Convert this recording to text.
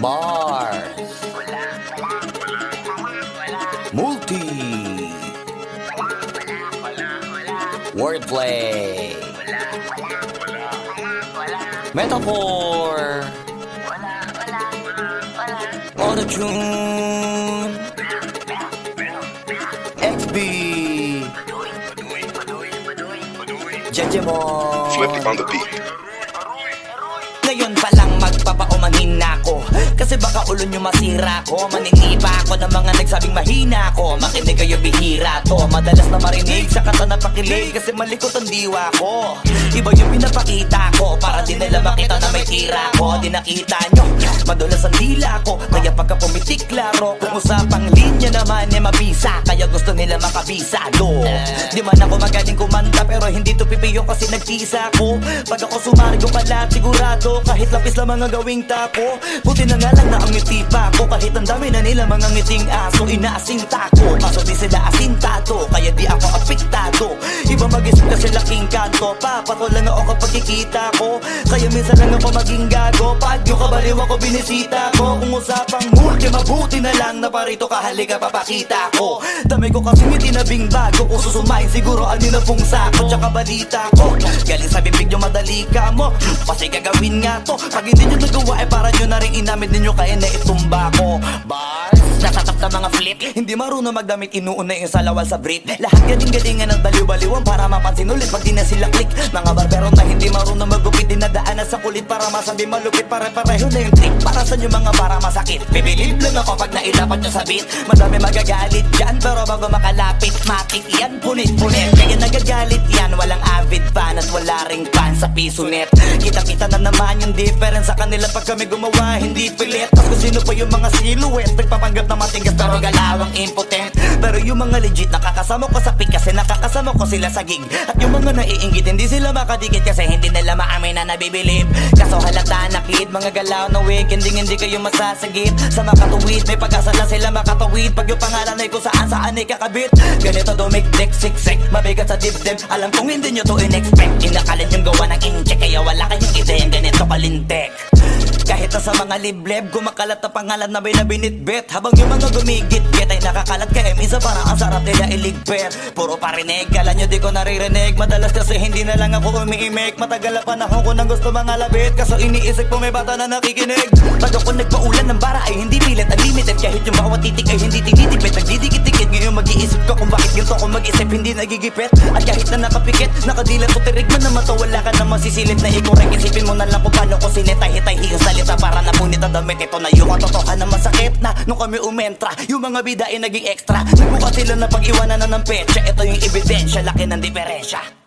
Bars Multi Wordplay Metaphor Auto-tune XB Jejemon Flippy on the beat. Ngayon pa lang magpapaumanhin na ako, kasi baka ulo nyo masira ko. Maninipa ako ng mga nagsabing mahina ko. Makinig kayo, bihira to. Madalas na marinig sa kata na pakilig, kasi malikot ang diwa ko. Iba yung pinapakita ko, para di nila makita na may tira ko. Di nakita nyo, madulas ang dila ko, kaya pagka pumitik klaro. Kung usapang linya naman eh mabisa, kaya gusto nila makabisado. Di man ako magaling kumanta, pero hindi to pipiyo kasi nagtisa ko. Pag ako sumaryo kalat, sigurado kahit lapis lang mga gawing tapo. Buti na nga lang na ang ngiti pa ko, kahit ang dami na nila mga ngiting aso. Inaasinta ko, kaso di sila asintado, kaya di ako apektado. Iba mag-isip kasi laking kanto, papato lang ako kapag kikita ko. Kaya minsan lang ako maging gago, pag yung kabaliw ako binisita ko. Kung usapang multi, mabuti na lang na parito kahalika papakita ko. Dami ko kasi ngiti na bing bago, kung susumain siguro ano na pong sako. Tsaka balita ko, galing sa bibig nyo madali ka mo, kasi gagawin nga to. Pag hindi nyo nagawa ay para nyo na rin inamid ninyo, kaya na itumba ko. Bars, nasatap na mga flip, hindi marunong magdamit, inuuna yung salawal sa brit. Lahat galing-galingan ng baliw-baliwan para mapansin ulit pag di na sila click. Mga barbero na hindi marunong magupit, dinadaanan sa kulit para masabi malupit. Pare-pareho na yung trick, para sa nyo mga para masakit. Bibilib lang ako pag nailapat nyo sa beat. Madami magagalit dyan, pero bago makalapit matik yan, punit-punit. Kaya nagagalit yan, walang avid fan at wala ring fan sa piso net. Kita-kita na naman yung difference sa kanila pag kami gumawa, hindi pilit. Tapos kung sino pa yung mga silhouette, nagpapanggap na matigas pero galawang impotent. Pero yung mga legit nakakasama ko sa pick, kasi nakakasama ko sila sa gig. At yung mga naiinggit, hindi sila makadikit kasi hindi nila maamin na nabibilib. Kaso halata na kid, mga galaw na wig, hindi kayo masasagip. Sa makatuwid, may pag-asa lang sila makatawid. Pag yung pangalan ay kung saan ay kakabit. Ganito dumikdik, siksik, mabigat sa dibdib. Alam kong hindi nyo to in-expect, inakalit yung gawa ng incheck, kaya wala kayong ideyang ganito kalintek. Kahit na sa mga libleb, gumakalat na pangalan na may nabinitbit. Habang yung mga gumigit-git ay nakakalat, kaya minsan parang ang sarap nila iligpit. Puro parinig, kala nyo di ko naririnig. Madalas kasi hindi na lang ako umiimik. Matagal na panahon ko nang gusto mga labit, kaso iniisip ko may bata na nakikinig. Pag ako nagpaulan ng bara ay hindi pilit, unlimited. Kahit yung bawat titik ay hindi tinitipid, nagdidikit-dikit. Ngayon mag-iisip ko kung bakit ganito ko mag-isip, hindi nagigipit. At kahit na nakapikit, nakadilat ko tirig man na mata, wala ka na masisilip na ikorek. Isipin mo na lang kung paano ko sinetay-hitay yung salita para napunit ang damit. Ito na yung katotohanan, masakit na nung kami umentra. Yung mga bida ay naging extra, nagbuka sila na pag-iwanan na ng petsa. Ito yung ebidensya, laki ng diferensya.